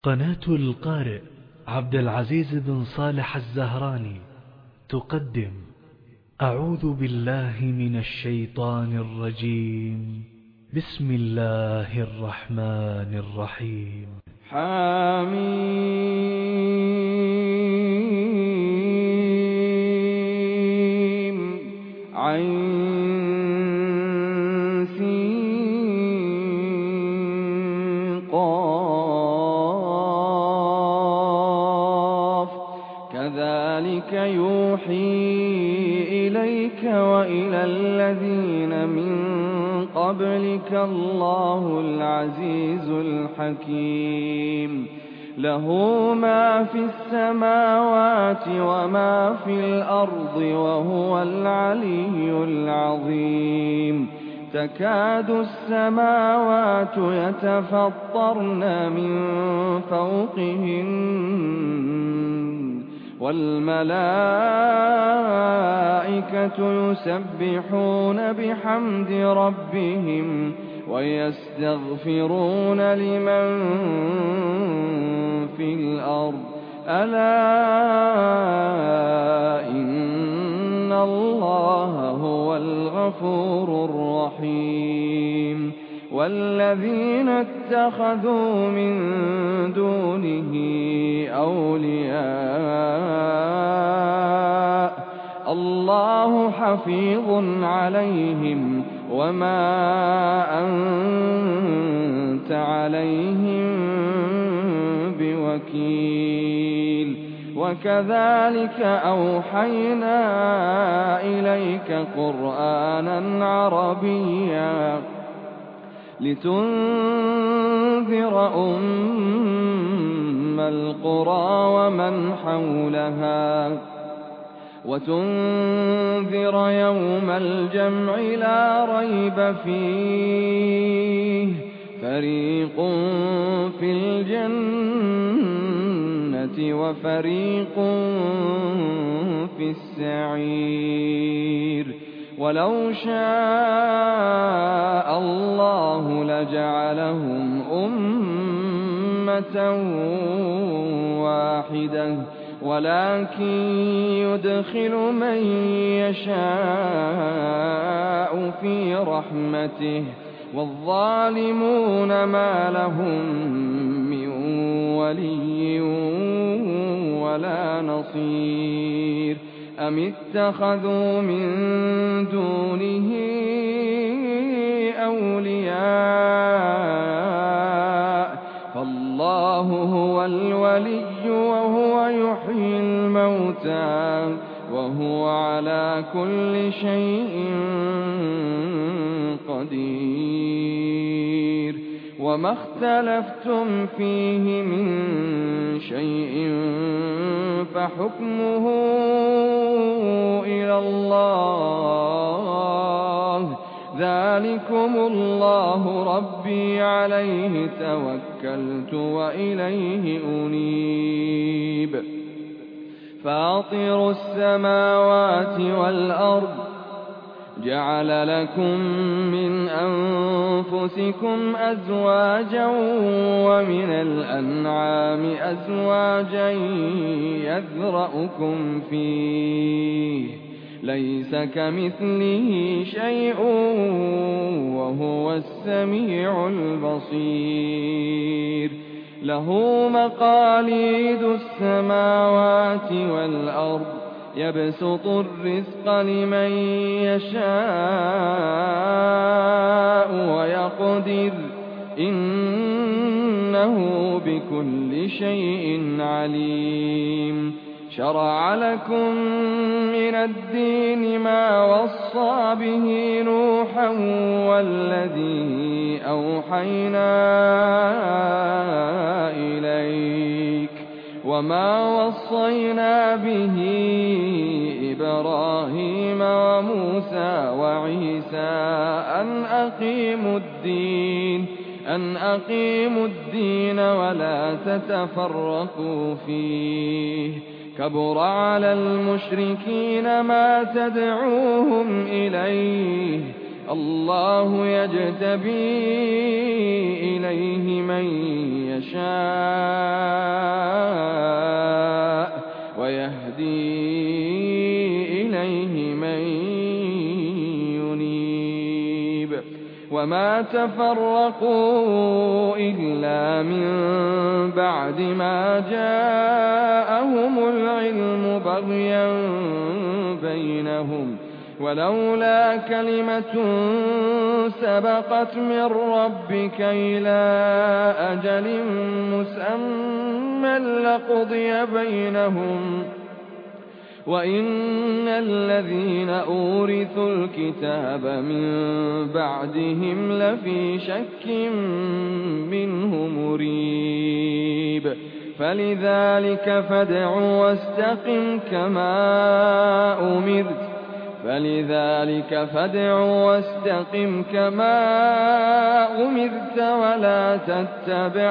قناة القارئ عبد العزيز بن صالح الزهراني تقدم أعوذ بالله من الشيطان الرجيم. بسم الله الرحمن الرحيم. حميم عين قاف كذلك يوحي إليك وإلى الذين من قبلك الله العزيز الحكيم. له ما في السماوات وما في الأرض وهو العلي العظيم. تكاد السماوات يتفطرن من فوقهن والملائكة يسبحون بحمد ربهم ويستغفرون لمن في الأرض ألا إن الله هو الغفور الرحيم. والذين اتخذوا من دونه أولياء الله حفيظ عليهم وما أنت عليهم بوكيل. وكذلك أوحينا إليك قرآنا عربيا لتنذر أم القرى ومن حولها وتنذر يوم الجمع لا ريب فيه فريق في الجنة وفريق في السعير. ولو شاء الله لجعلهم أمة واحدة ولكن يدخل من يشاء في رحمته والظالمون ما لهم من ولي ولا نصير. أم اتخذوا من دونه أولياء فالله هو الولي وهو يحيي الموتى وهو على كل شيء قدير. وما اختلفتم فيه من شيء فحكمه إلى الله. ذلكم الله ربي عليه توكلت وإليه أنيب. فاطر السماوات والأرض جعل لكم من أنفسكم أزواجا ومن الأنعام أزواجا يذرأكم فيه ليس كمثله شيء وهو السميع البصير. له مقاليد السماوات والأرض يبسط الرزق لمن يشاء ويقدر إنه بكل شيء عليم. شرع لكم من الدين ما وصى به نوحا والذي أوحينا إليك وما وصينا به إبراهيم وموسى وعيسى أن أقيموا الدين ولا تتفرقوا فيه. كبر على المشركين ما تدعوهم إليه الله يجتبي إليه من يشاء ويهدي إليه من ينيب وما تفرقوا إلا من بعد ما جاءهم العلم بغيا بينهم ولولا كلمة سبقت من ربك إلى أجل مسمى لقضي بينهم وإن الذين أورثوا الكتاب من بعدهم لفي شك منه مريب فلذلك فادع واستقم كما أمرت ولا تتبع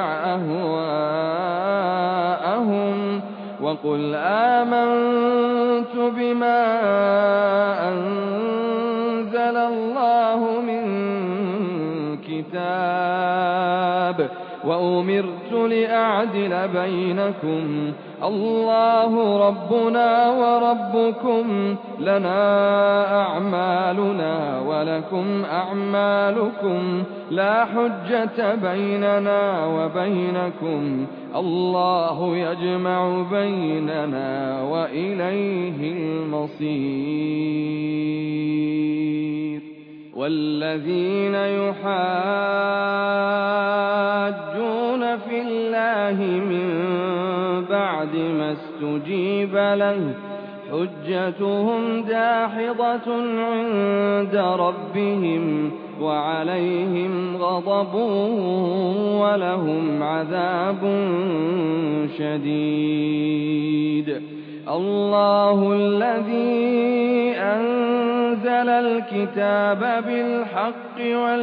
أهواءهم وقل آمنت بما أنزل الله من كتاب وأمرت لأعدل بينكم الله ربنا وربكم لنا أعمالنا ولكم أعمالكم لا حجة بيننا وبينكم الله يجمع بيننا وإليه المصير والذين يحاجون في الله من بعد ما استجيب له حجتهم داحضة عند ربهم وعليهم غضب ولهم عذاب شديد الله الذي أنزل الكتاب بالحق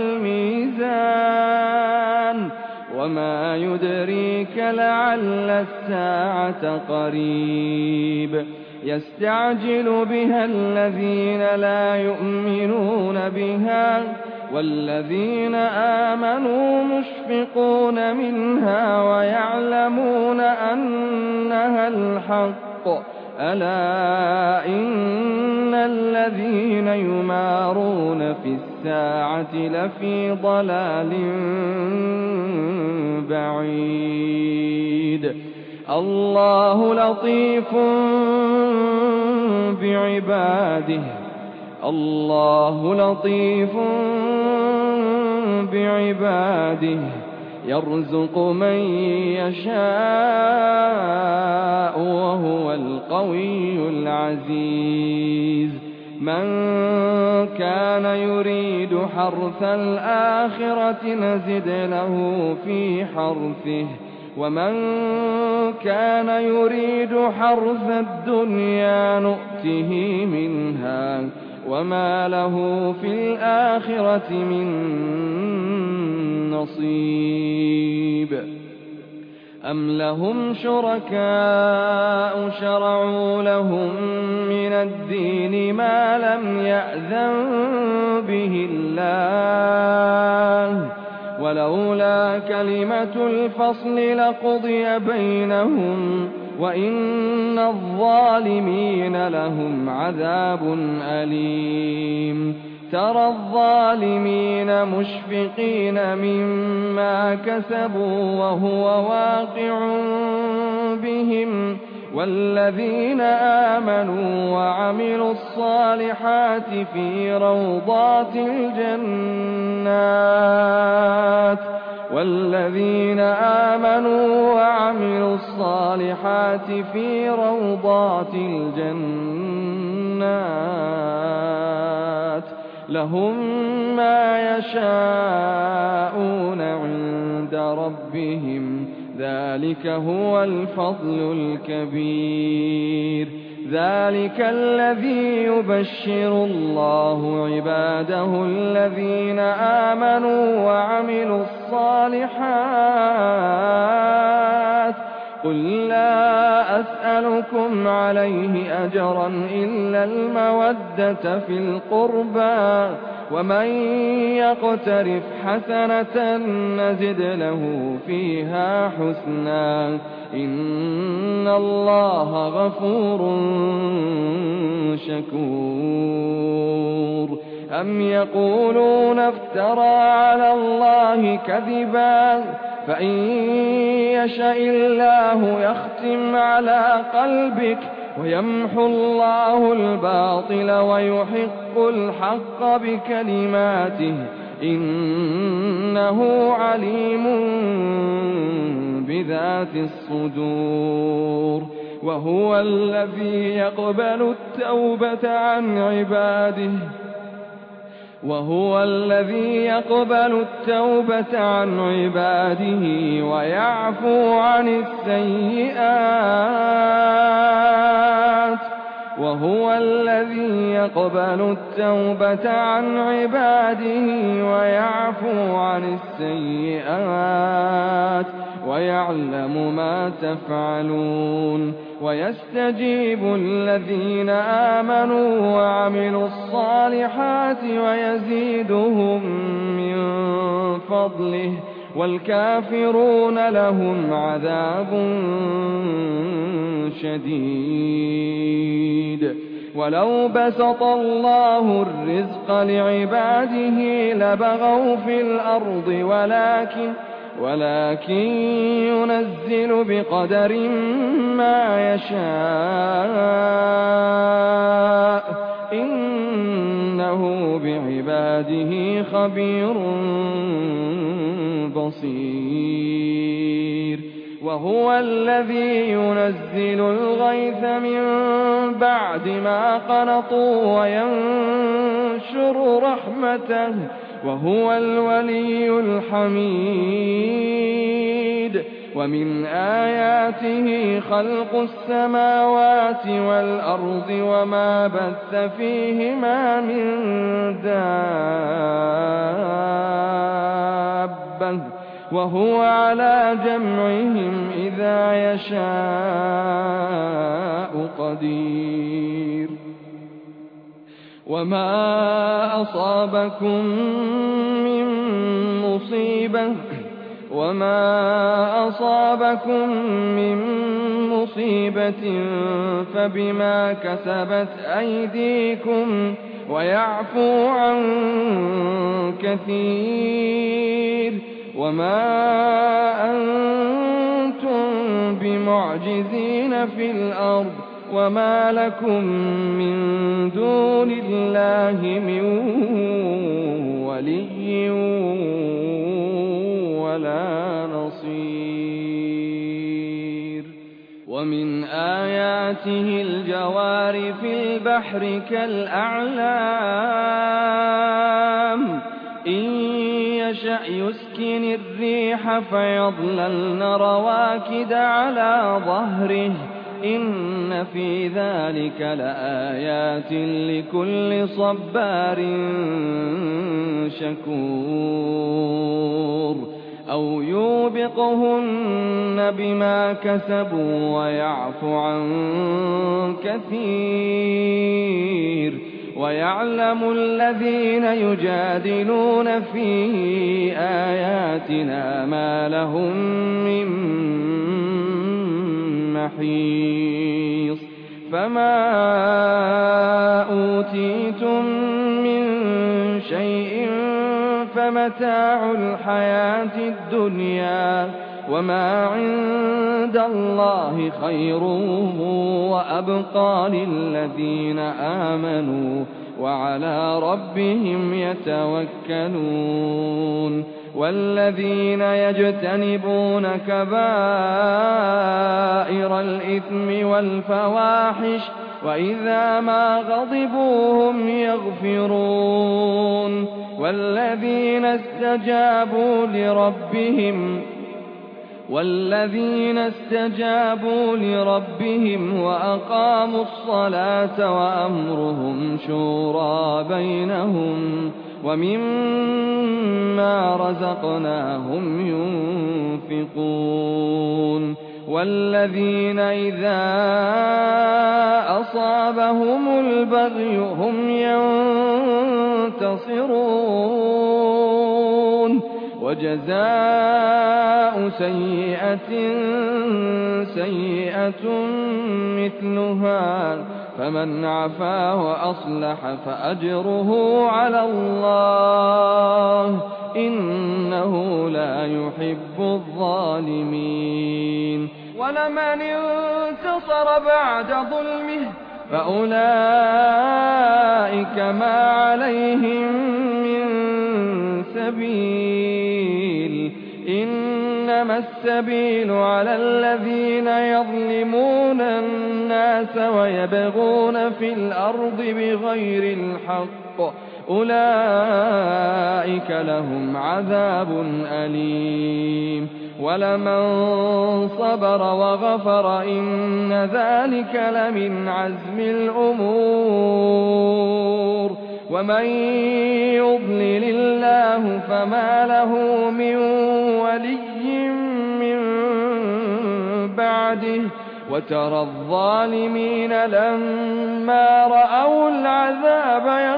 والميزان وما يدريك لعل الساعة قريب يستعجل بها الذين لا يؤمنون بها والذين آمنوا مشفقون منها ويعلمون أنها الحق ألا إن الذين يمارون في الساعة لفي ضلال بعيد الله لطيف بعباده يرزق من يشاء وهو القوي العزيز من كان يريد حرث الآخرة نزد له في حرثه ومن كان يريد حرث الدنيا نؤته منها وما له في الآخرة من نصيب أم لهم شركاء شرعوا لهم من الدين ما لم يأذن به الله ولولا كلمة الفصل لقضي بينهم وإن الظالمين لهم عذاب أليم ترى الظالمين مشفقين مما كسبوا وهو واقع بهم والذين آمنوا وعملوا الصالحات في روضات الجنات لهم ما يشاءون عند ربهم ذلك هو الفضل الكبير ذلك الذي يبشر الله عباده الذين آمنوا وعملوا الصالحات قل لا أسألكم عليه أجرا إلا المودة في القربى ومن يقترف حسنة نزد له فيها حسنا إن الله غفور شكور أم يقولون افترى على الله كذبا فإن يشاء الله يختم على قلبك ويمحو الله الباطل ويحق الحق بكلماته إنه عليم بذات الصدور وهو الذي يقبل التوبة عن عباده ويعفو عن السيئات ويعلم ما تفعلون ويستجيب الذين آمنوا وعملوا الصالحات ويزيدهم من فضله والكافرون لهم عذاب شديد ولو بسط الله الرزق لعباده لبغوا في الأرض ولكن ينزل بقدر ما يشاء إنه بعباده خبير بصير وهو الذي ينزل الغيث من بعد ما قنطوا وينشر رحمته وهو الولي الحميد ومن آياته خلق السماوات والأرض وما بث فيهما من دابة وهو على جمعهم إذا يشاء قدير وما أصابكم من مصيبة فبما كسبت أيديكم ويعفو عن كثير وما أنتم بمعجزين في الأرض وما لكم من دون الله من ولي ولا نصير ومن آياته الجوار في البحر كالأعلام إن يشأ يسكن الريح فيظللن رواكد على ظهره إن في ذلك لآيات لكل صبار شكور أو يوبقهن بما كسبوا ويعفو عن كثير ويعلم الذين يجادلون في آياتنا ما لهم من محيص فما أوتيتم من شيء فمتاع الحياة الدنيا وما عند الله خير وأبقى للذين آمنوا وعلى ربهم يتوكلون والذين يجتنبون كبائر الإثم والفواحش وإذا ما غضبوا هم يغفرون والذين استجابوا لربهم وأقاموا الصلاة وأمرهم شورى بينهم ومما رزقناهم ينفقون والذين إذا أصابهم البغي هم ينتصرون وجزاء سيئة سيئة مثلها فمن عفا وأصلح فأجره على الله إنه لا يحب الظالمين ولمن انتصر بعد ظلمه فأولئك ما عليهم من سبيل إنما السبيل على الذين يظلمون الناس ويبغون في الأرض بغير الحق أولئك لهم عذاب أليم ولمن صبر وغفر إن ذلك لمن عزم الأمور ومن يضلل الله فما له من ولي من بعده وترى الظالمين لما رأوا العذاب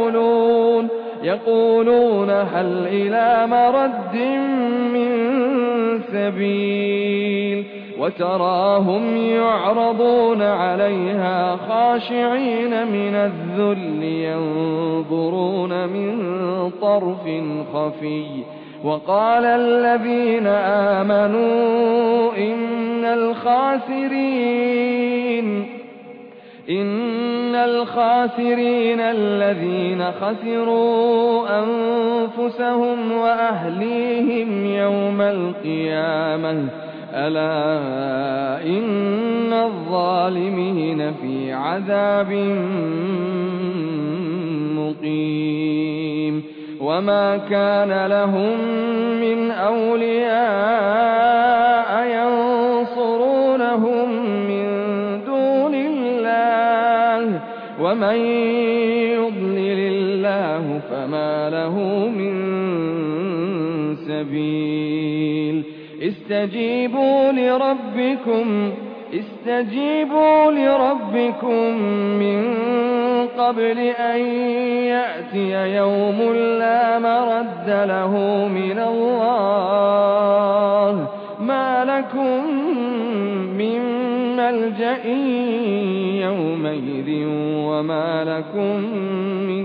يقولون هل إلى مرد من سبيل وتراهم يعرضون عليها خاشعين من الذل ينظرون من طرف خفي وقال الذين آمنوا إن الخاسرين الذين خسروا أنفسهم وأهليهم يوم القيامة ألا إن الظالمين في عذاب مقيم وما كان لهم من أولياء ينصرونهم من دون الله ومن يضلل الله فما له من سبيل استجيبوا لربكم من قبل أن يأتي يوم لا مرد له من الله ما لكم من ملجأ يومئذ وما لكم من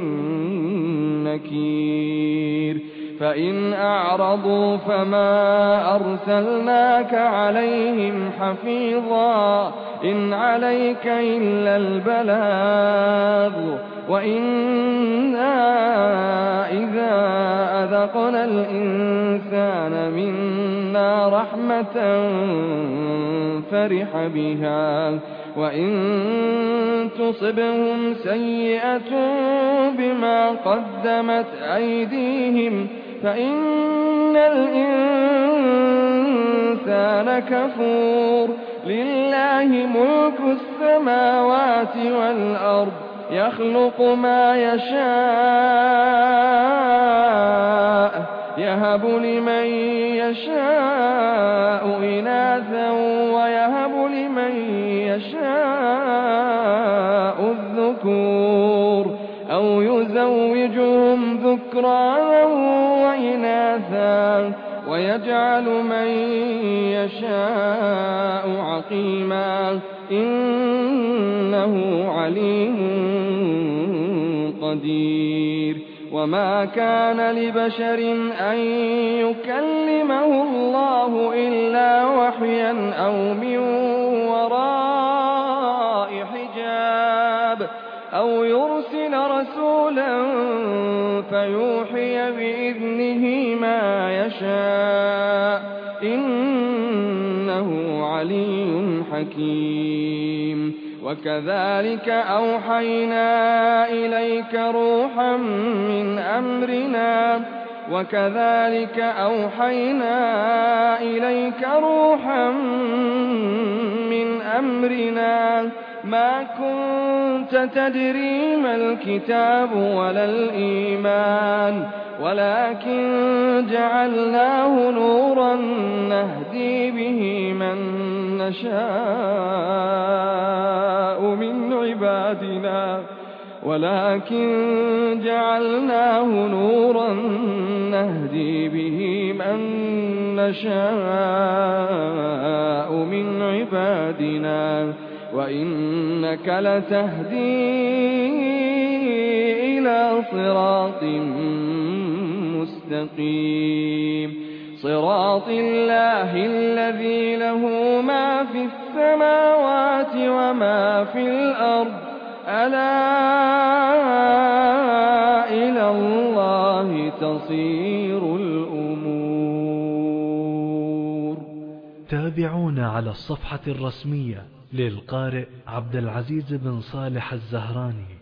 نكير فإن أعرضوا فما أرسلناك عليهم حفيظا إن عليك إلا البلاغ وإنا إذا أذقنا الإنسان منا رحمة فرح بها وإن تصبهم سيئة بما قدمت أيديهم فإن الإنسان كفور لله ملك السماوات والأرض يخلق ما يشاء يهب لمن يشاء إناثا ويهب لمن يشاء الذكور أو يزوجهم ذكرانا وإناثا ويجعل من يشاء عقيما إنه عليم قدير وما كان لبشر أن يكلمه الله إلا وحيا أو من وراء حجاب أو يرسل رسولا فيوحي بإذنه ما يشاء إنه علي حكيم وكذلك أوحينا إليك روحا من أمرنا ما كنت تدري ما الكتاب ولا الإيمان ولكن جعلناه نورا نهدي به من نشاء من عبادنا ولكن جعلناه نورا نهدي به من نشاء من عبادنا وإنك لتهدي إلى صراط مستقيم صراط الله الذي له ما في السماوات وما في الأرض ألا إلى الله تصير الأمور. تابعونا على الصفحة الرسمية للقارئ عبد العزيز بن صالح الزهراني.